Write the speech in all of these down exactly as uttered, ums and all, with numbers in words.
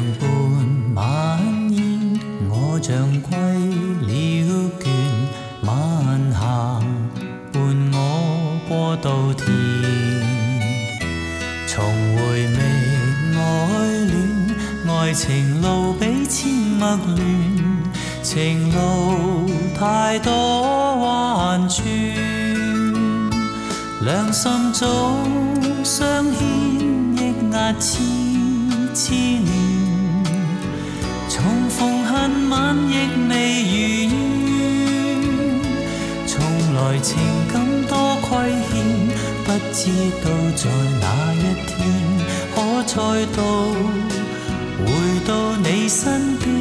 伴晚宴，我像归了倦，晚霞伴我過稻田，重回覓愛戀，愛情路比千陌亂，情路太多彎轉，兩心早相牽，抑壓痴痴念，重逢恨晚亦未如願，從來情感多虧欠，不知道在哪一天可再度回到你身邊，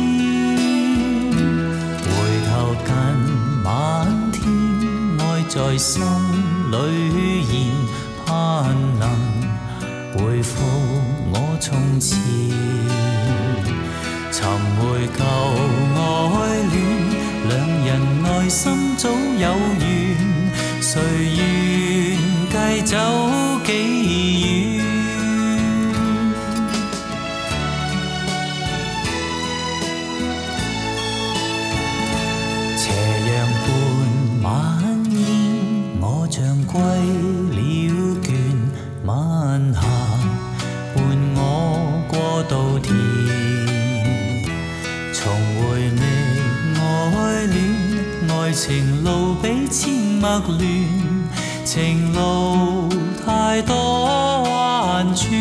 回頭近晚天，愛在心裏現，盼能回復我從前，尋回舊愛戀，兩人內心早有緣，誰願繼走幾遠？斜陽伴晚煙，我像歸了倦，晚霞伴我過稻田，重回覓愛戀，愛情路比千陌亂，情路太多彎轉，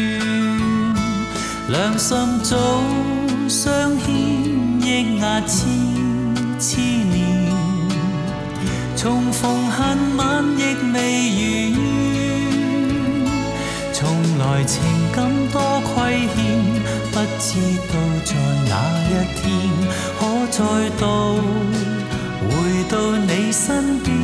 兩心早相牽，抑壓痴痴念，重逢恨晚亦未如願，從來情感多虧欠，不知道在哪一天可再度回到你身邊，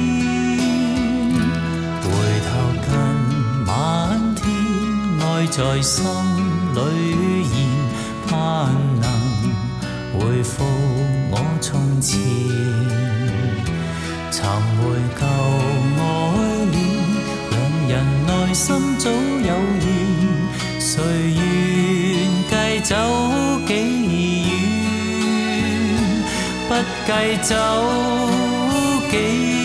回頭近晚天，愛在心裏現，盼能回復我從前，尋回舊愛戀，兩人內心早有緣，誰願繼走幾遠？不計走幾遠。